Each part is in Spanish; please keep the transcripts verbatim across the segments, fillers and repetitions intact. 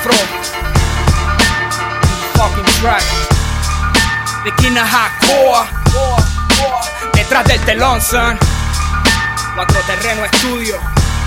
afro. Fucking track. The King of Hardcore. Detrás del telón, son. Cuatro Terreno Estudio.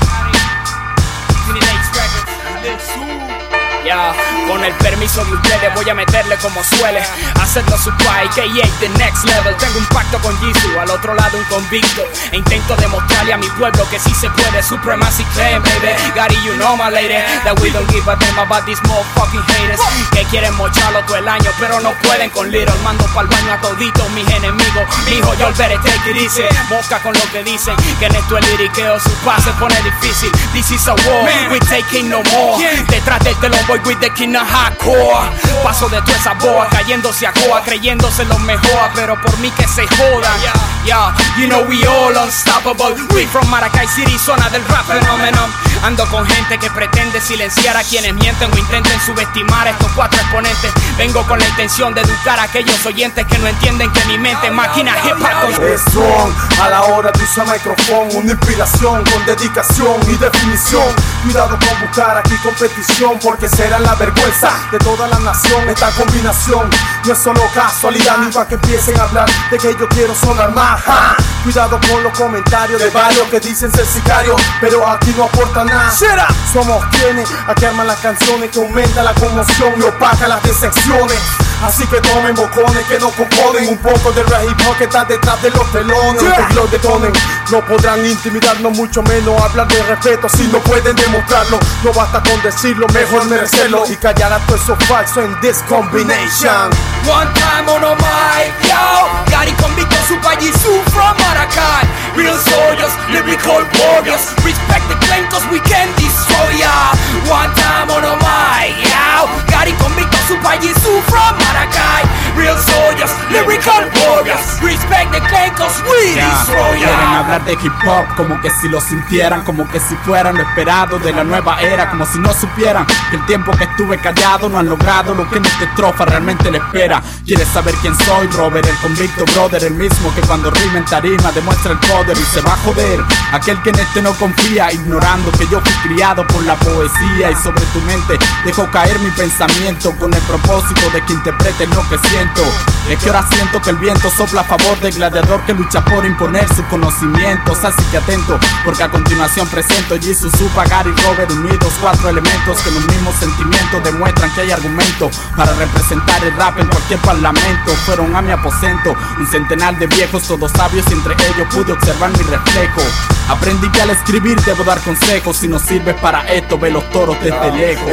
Ya, con el permiso de ustedes voy a meterle como suele hacerlo su pai, K A The Next Level. Tengo un pacto con Jisoo, al otro lado un convicto, e intento demostrarle a mi pueblo que sí se puede. Supremacy claim, baby. Gotti, you know my lady, that we don't give a damn about these motherfucking haters, que quieren mocharlo todo el año pero no pueden con Little. Mando pa'l baño a toditos mis enemigos. Mijo, yo better take it easy. Mosca con lo que dicen, que en esto el liriqueo su paz se pone difícil. This is a war, we taking no more. Detrás del telón voy with the King of Hardcore. Paso de toda esa boa, cayéndose a coa, creyéndose los mejor, pero por mí que se jodan. Yeah, you know we all unstoppable. We from Maracay City, zona del rap phenomenon. Ando con gente que pretende silenciar a quienes mienten o intenten subestimar a estos cuatro exponentes. Vengo con la intención de educar a aquellos oyentes que no entienden que mi mente es máquina hip hop. Es strong a la hora de usar micrófono, una inspiración con dedicación y definición. Cuidado con buscar aquí competición, porque será la vergüenza de toda la nación. Esta combinación no es solo casualidad, ni para que empiecen a hablar de que yo quiero sonar más. Ja. Cuidado con los comentarios de varios que dicen ser sicarios, pero aquí no aportan nada. Somos quienes aquí arman las canciones que aumentan la conmoción y opacan las decepciones. Así que tomen bocones que no componen un poco de rap hip hop que está detrás de los telones. Yeah. Los detonen, no podrán intimidarnos, mucho menos hablar de respeto si no pueden demostrarlo. No basta con decirlo, mejor merecerlo y callar a todo eso falso en this combination. One time on a mic, yo. Gotti convicto, Super Jisoo from Maracay. Real soldiers, lyrical warriors. Respect the claim cause we can destroy ya. One time on a mic, yo. Gotti convicto, Super Jisoo from Maracay. Real soldiers, lyrical warriors. Respect the claim cause we yeah. destroy ya. Quieren hablar de hip hop como que si lo sintieran, como que si fueran lo esperado de la nueva era, como si no supieran que el tiempo que estuve callado no han logrado lo que en esta estrofa realmente le espera. ¿Quieres saber quién soy? Robert, el convicto brother, el mismo que cuando rima en tarima demuestra el poder y se va a joder aquel que en este no confía, ignorando que yo fui criado por la poesía y sobre tu mente dejo caer mi pensamiento con el propósito de que interpretes lo que siento. Es que ahora siento que el viento sopla a favor del gladiador que lucha por imponer sus conocimientos, así que atento porque a continuación presento Jisoo, Supa, Gotti, Robert unidos, cuatro elementos que en un mismo sentimiento demuestran que hay argumento para representar el rap en cualquier parlamento. Fueron a mi aposento un centenar de viejos, todos sabios, y entre ellos pude observar mi reflejo. Aprendí que al escribir debo dar consejos, si no sirves para esto ve los toros desde lejos.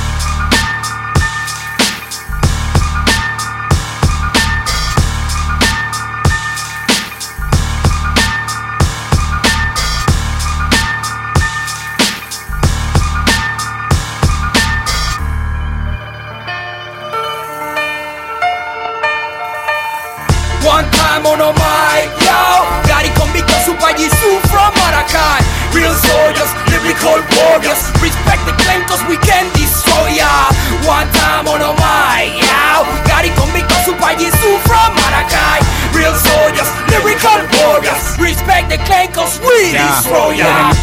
One time on a mic, yo. Gotti convicto, Super Jisoo from Maracay. Real soldiers, lyrical warriors. Respect the claim cause we can destroy ya. One time on a mic, yo. Gotti convicto, Super Jisoo from Maracay. Real soldiers, lyrical warriors. Respect the claim cause we yeah. destroy ya. Quieren